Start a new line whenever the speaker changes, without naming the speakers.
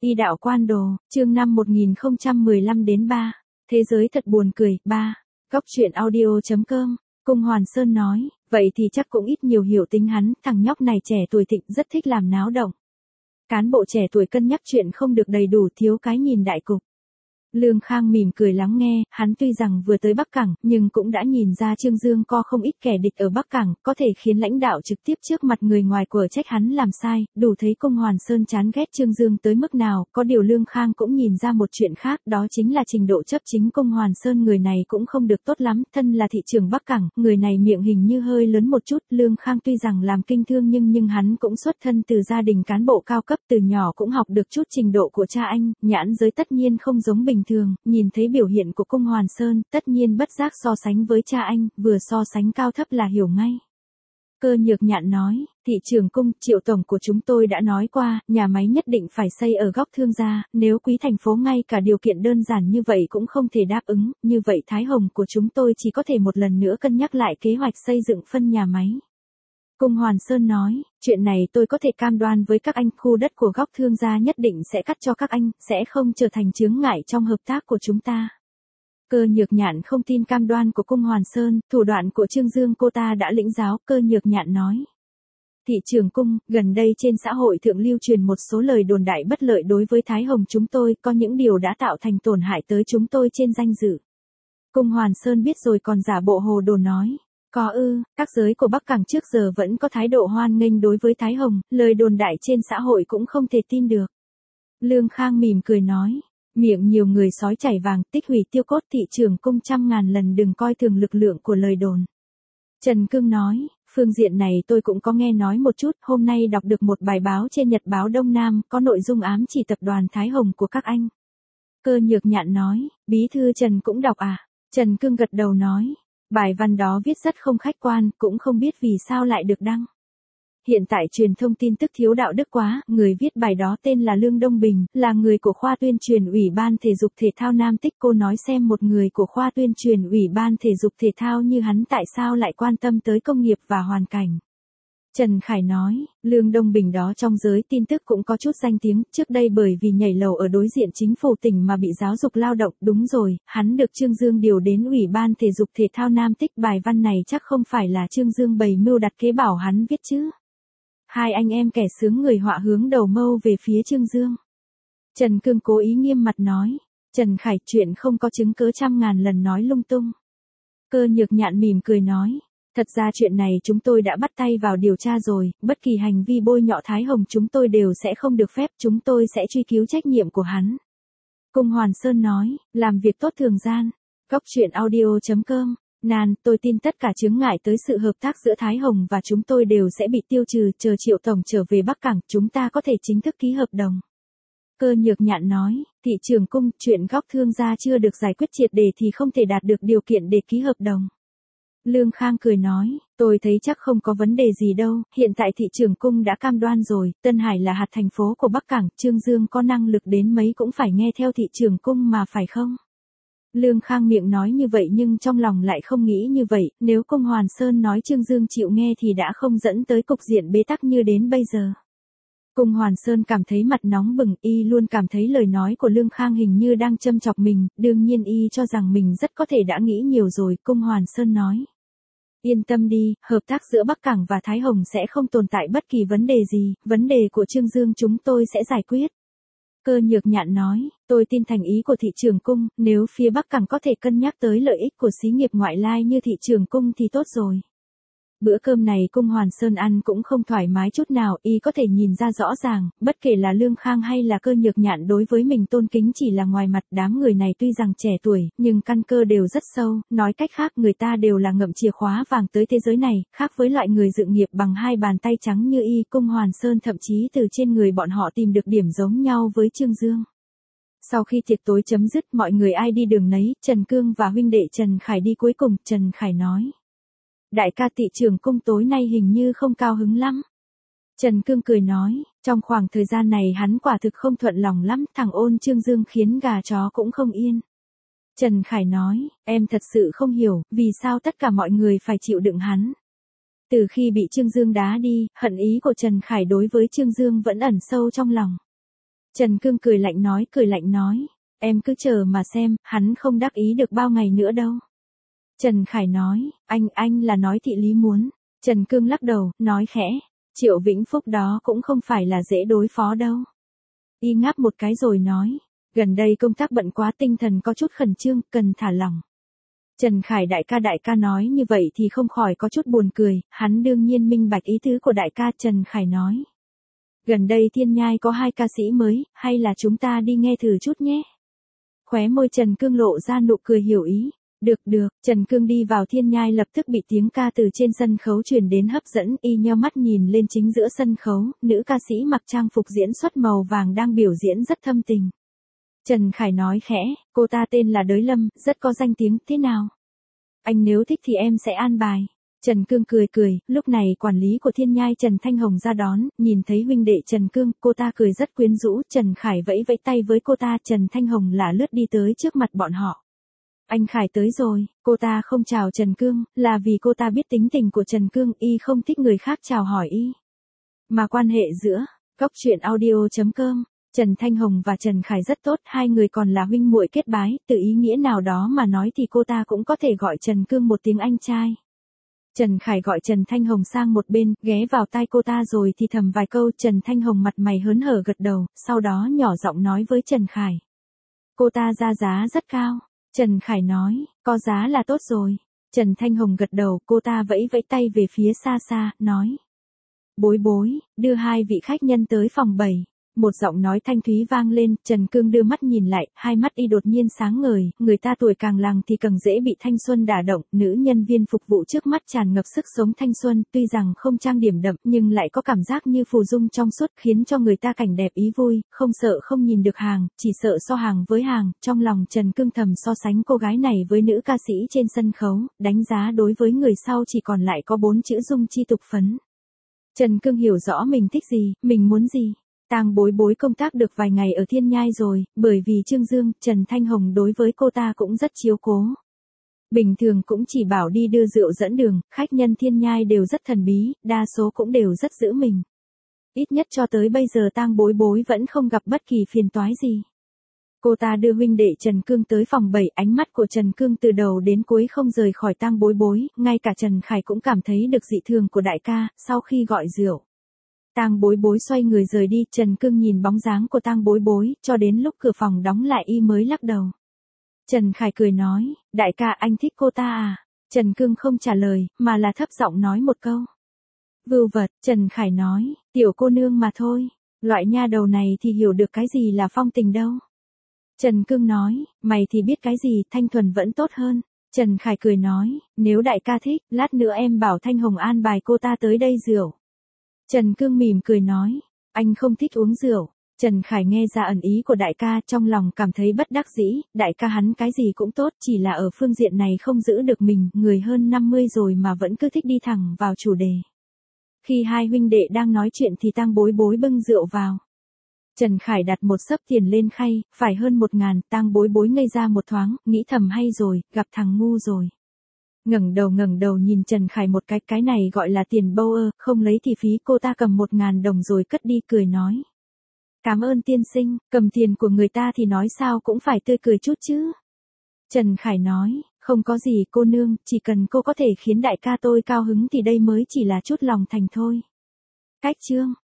Y đạo quan đồ, chương 5 1015 đến 3. Thế giới thật buồn cười, 3. Góc truyện audio.com. Cung Hoàn Sơn nói, vậy thì chắc cũng ít nhiều hiểu tính hắn, thằng nhóc này trẻ tuổi thịnh rất thích làm náo động. Cán bộ trẻ tuổi cân nhắc chuyện không được đầy đủ, thiếu cái nhìn đại cục. Lương Khang mỉm cười lắng nghe, hắn tuy rằng vừa tới Bắc Cảng, nhưng cũng đã nhìn ra Trương Dương có không ít kẻ địch ở Bắc Cảng, có thể khiến lãnh đạo trực tiếp trước mặt người ngoài của trách hắn làm sai, đủ thấy Cung Hoàn Sơn chán ghét Trương Dương tới mức nào. Có điều Lương Khang cũng nhìn ra một chuyện khác, đó chính là trình độ chấp chính Cung Hoàn Sơn người này cũng không được tốt lắm, thân là thị trưởng Bắc Cảng, người này miệng hình như hơi lớn một chút. Lương Khang tuy rằng làm kinh thương nhưng hắn cũng xuất thân từ gia đình cán bộ cao cấp, từ nhỏ cũng học được chút trình độ của cha anh, nhãn giới tất nhiên không giống bình thường, nhìn thấy biểu hiện của Cung Hoàn Sơn, tất nhiên bất giác so sánh với cha anh, vừa so sánh cao thấp là hiểu ngay. Cơ Nhược Nhạn nói, thị trưởng Cung, Triệu tổng của chúng tôi đã nói qua, nhà máy nhất định phải xây ở góc Thương gia, nếu quý thành phố ngay cả điều kiện đơn giản như vậy cũng không thể đáp ứng, như vậy Thái Hồng của chúng tôi chỉ có thể một lần nữa cân nhắc lại kế hoạch xây dựng phân nhà máy. Cung Hoàn Sơn nói, chuyện này tôi có thể cam đoan với các anh, khu đất của góc Thương gia nhất định sẽ cắt cho các anh, sẽ không trở thành chướng ngại trong hợp tác của chúng ta. Cơ Nhược Nhạn không tin cam đoan của Cung Hoàn Sơn, thủ đoạn của Trương Dương cô ta đã lĩnh giáo. Cơ Nhược Nhạn nói, thị trưởng Cung, gần đây trên xã hội thượng lưu truyền một số lời đồn đại bất lợi đối với Thái Hồng chúng tôi, có những điều đã tạo thành tổn hại tới chúng tôi trên danh dự. Cung Hoàn Sơn biết rồi còn giả bộ hồ đồ nói, có ư, các giới của Bắc Cảng trước giờ vẫn có thái độ hoan nghênh đối với Thái Hồng, lời đồn đại trên xã hội cũng không thể tin được. Lương Khang mỉm cười nói, miệng nhiều người sói chảy vàng, tích hủy tiêu cốt, thị trưởng Cung trăm ngàn lần đừng coi thường lực lượng của lời đồn. Trần Cương nói, phương diện này tôi cũng có nghe nói một chút, hôm nay đọc được một bài báo trên Nhật báo Đông Nam, có nội dung ám chỉ tập đoàn Thái Hồng của các anh. Cơ Nhược Nhạn nói, bí thư Trần cũng đọc à? Trần Cương gật đầu nói, bài văn đó viết rất không khách quan, cũng không biết vì sao lại được đăng. Hiện tại truyền thông tin tức thiếu đạo đức quá, người viết bài đó tên là Lương Đông Bình, là người của khoa tuyên truyền Ủy ban Thể dục Thể thao Nam Tích. Cô nói xem một người của khoa tuyên truyền Ủy ban Thể dục Thể thao như hắn tại sao lại quan tâm tới công nghiệp và hoàn cảnh. Trần Khải nói, Lương Đông Bình đó trong giới tin tức cũng có chút danh tiếng, trước đây bởi vì nhảy lầu ở đối diện chính phủ tỉnh mà bị giáo dục lao động, đúng rồi, hắn được Trương Dương điều đến Ủy ban Thể dục Thể thao Nam Tích. Bài văn này chắc không phải là Trương Dương bày mưu đặt kế bảo hắn viết chứ. Hai anh em kẻ sướng người họa hướng đầu mâu về phía Trương Dương. Trần Cương cố ý nghiêm mặt nói, Trần Khải chuyện không có chứng cứ trăm ngàn lần nói lung tung. Cơ Nhược Nhạn mỉm cười nói, thật ra chuyện này chúng tôi đã bắt tay vào điều tra rồi, bất kỳ hành vi bôi nhọ Thái Hồng chúng tôi đều sẽ không được phép, chúng tôi sẽ truy cứu trách nhiệm của hắn. Cung Hoàn Sơn nói, làm việc tốt thường gian. Góc truyện audio.com. Tôi tin tất cả chướng ngại tới sự hợp tác giữa Thái Hồng và chúng tôi đều sẽ bị tiêu trừ, chờ Triệu tổng trở về Bắc Cảng, chúng ta có thể chính thức ký hợp đồng. Cơ Nhược Nhạn nói, thị trưởng Cung, chuyện góc Thương gia chưa được giải quyết triệt để thì không thể đạt được điều kiện để ký hợp đồng. Lương Khang cười nói, tôi thấy chắc không có vấn đề gì đâu, hiện tại thị trưởng Cung đã cam đoan rồi, Tân Hải là hạt thành phố của Bắc Cảng, Trương Dương có năng lực đến mấy cũng phải nghe theo thị trưởng Cung mà phải không? Lương Khang miệng nói như vậy nhưng trong lòng lại không nghĩ như vậy, nếu Cung Hoàn Sơn nói Trương Dương chịu nghe thì đã không dẫn tới cục diện bế tắc như đến bây giờ. Cung Hoàn Sơn cảm thấy mặt nóng bừng, y luôn cảm thấy lời nói của Lương Khang hình như đang châm chọc mình, đương nhiên y cho rằng mình rất có thể đã nghĩ nhiều rồi. Cung Hoàn Sơn nói, yên tâm đi, hợp tác giữa Bắc Cảng và Thái Hồng sẽ không tồn tại bất kỳ vấn đề gì, vấn đề của Trương Dương chúng tôi sẽ giải quyết. Cơ Nhược Nhạn nói, tôi tin thành ý của thị trưởng Cung, nếu phía Bắc Cảng có thể cân nhắc tới lợi ích của xí nghiệp ngoại lai như thị trưởng Cung thì tốt rồi. Bữa cơm này Cung Hoàn Sơn ăn cũng không thoải mái chút nào, y có thể nhìn ra rõ ràng, bất kể là Lương Khang hay là Cơ Nhược Nhạn đối với mình tôn kính chỉ là ngoài mặt. Đám người này tuy rằng trẻ tuổi, nhưng căn cơ đều rất sâu, nói cách khác người ta đều là ngậm chìa khóa vàng tới thế giới này, khác với loại người dự nghiệp bằng hai bàn tay trắng như y. Cung Hoàn Sơn thậm chí từ trên người bọn họ tìm được điểm giống nhau với Trương Dương. Sau khi tiệc tối chấm dứt, mọi người ai đi đường nấy, Trần Cương và huynh đệ Trần Khải đi cuối cùng. Trần Khải nói, đại ca, thị trưởng Cung tối nay hình như không cao hứng lắm. Trần Cương cười nói, trong khoảng thời gian này hắn quả thực không thuận lòng lắm, thằng ôn Trương Dương khiến gà chó cũng không yên. Trần Khải nói, em thật sự không hiểu, vì sao tất cả mọi người phải chịu đựng hắn. Từ khi bị Trương Dương đá đi, hận ý của Trần Khải đối với Trương Dương vẫn ẩn sâu trong lòng. Trần Cương cười lạnh nói. Em cứ chờ mà xem, hắn không đắc ý được bao ngày nữa đâu. Trần Khải nói, anh là nói thị lý muốn. Trần Cương lắc đầu, nói khẽ, Triệu Vĩnh Phúc đó cũng không phải là dễ đối phó đâu. Y ngáp một cái rồi nói, gần đây công tác bận quá, tinh thần có chút khẩn trương, cần thả lỏng. Trần Khải đại ca nói như vậy thì không khỏi có chút buồn cười, hắn đương nhiên minh bạch ý tứ của đại ca. Trần Khải nói, gần đây Thiên Nhai có 2 ca sĩ mới, hay là chúng ta đi nghe thử chút nhé. Khóe môi Trần Cương lộ ra nụ cười hiểu ý. Được, Trần Cương đi vào Thiên Nhai lập tức bị tiếng ca từ trên sân khấu truyền đến hấp dẫn, y nheo mắt nhìn lên chính giữa sân khấu, nữ ca sĩ mặc trang phục diễn xuất màu vàng đang biểu diễn rất thâm tình. Trần Khải nói khẽ, cô ta tên là Đới Lâm, rất có danh tiếng, thế nào? Anh nếu thích thì em sẽ an bài. Trần Cương cười, lúc này quản lý của Thiên Nhai Trần Thanh Hồng ra đón, nhìn thấy huynh đệ Trần Cương, cô ta cười rất quyến rũ, Trần Khải vẫy tay với cô ta, Trần Thanh Hồng lả lướt đi tới trước mặt bọn họ. Anh Khải tới rồi, cô ta không chào Trần Cương, là vì cô ta biết tính tình của Trần Cương, y không thích người khác chào hỏi y. Mà quan hệ giữa, Góc Truyện Audio.com, Trần Thanh Hồng và Trần Khải rất tốt, hai người còn là huynh muội kết bái, từ ý nghĩa nào đó mà nói thì cô ta cũng có thể gọi Trần Cương một tiếng anh trai. Trần Khải gọi Trần Thanh Hồng sang một bên, ghé vào tai cô ta rồi thì thầm vài câu. Trần Thanh Hồng mặt mày hớn hở gật đầu, sau đó nhỏ giọng nói với Trần Khải. Cô ta ra giá rất cao. Trần Khải nói, có giá là tốt rồi. Trần Thanh Hồng gật đầu, cô ta vẫy tay về phía xa, nói. Bối, đưa 2 vị khách nhân tới phòng 7. Một giọng nói thanh thúy vang lên, Trần Cương đưa mắt nhìn lại, hai mắt y đột nhiên sáng ngời, người ta tuổi càng làng thì càng dễ bị thanh xuân đả động, nữ nhân viên phục vụ trước mắt tràn ngập sức sống thanh xuân, tuy rằng không trang điểm đậm nhưng lại có cảm giác như phù dung trong suốt, khiến cho người ta cảnh đẹp ý vui, không sợ không nhìn được hàng, chỉ sợ so hàng với hàng. Trong lòng Trần Cương thầm so sánh cô gái này với nữ ca sĩ trên sân khấu, đánh giá đối với người sau chỉ còn lại có 4 chữ dung chi tục phấn. Trần Cương hiểu rõ mình thích gì, mình muốn gì. Tang Bối công tác được vài ngày ở Thiên Nhai rồi, bởi vì Trương Dương, Trần Thanh Hồng đối với cô ta cũng rất chiếu cố. Bình thường cũng chỉ bảo đi đưa rượu dẫn đường, khách nhân Thiên Nhai đều rất thần bí, đa số cũng đều rất giữ mình. Ít nhất cho tới bây giờ Tang Bối vẫn không gặp bất kỳ phiền toái gì. Cô ta đưa huynh đệ Trần Cương tới phòng 7, ánh mắt của Trần Cương từ đầu đến cuối không rời khỏi Tang Bối, ngay cả Trần Khải cũng cảm thấy được dị thường của đại ca. Sau khi gọi rượu, Tang Bối xoay người rời đi, Trần Cương nhìn bóng dáng của Tang Bối, cho đến lúc cửa phòng đóng lại y mới lắc đầu. Trần Khải cười nói, đại ca anh thích cô ta à? Trần Cương không trả lời, mà là thấp giọng nói một câu. Vưu vật, Trần Khải nói, tiểu cô nương mà thôi, loại nha đầu này thì hiểu được cái gì là phong tình đâu. Trần Cương nói, mày thì biết cái gì, thanh thuần vẫn tốt hơn. Trần Khải cười nói, nếu đại ca thích, lát nữa em bảo Thanh Hồng an bài cô ta tới đây rượu. Trần Cương mỉm cười nói, anh không thích uống rượu. Trần Khải nghe ra ẩn ý của đại ca, trong lòng cảm thấy bất đắc dĩ, đại ca hắn cái gì cũng tốt, chỉ là ở phương diện này không giữ được mình, người hơn 50 rồi mà vẫn cứ thích đi thẳng vào chủ đề. Khi hai huynh đệ đang nói chuyện thì Tang Bối bưng rượu vào. Trần Khải đặt một xấp tiền lên khay, phải hơn 1.000, Tang Bối ngây ra một thoáng, nghĩ thầm hay rồi, gặp thằng ngu rồi. ngẩng đầu nhìn Trần Khải một cái này gọi là tiền bâu ơ, không lấy thì phí. Cô ta cầm 1.000 đồng rồi cất đi, cười nói. Cảm ơn tiên sinh, cầm tiền của người ta thì nói sao cũng phải tươi cười chút chứ. Trần Khải nói, không có gì cô nương, chỉ cần cô có thể khiến đại ca tôi cao hứng thì đây mới chỉ là chút lòng thành thôi. Cách chương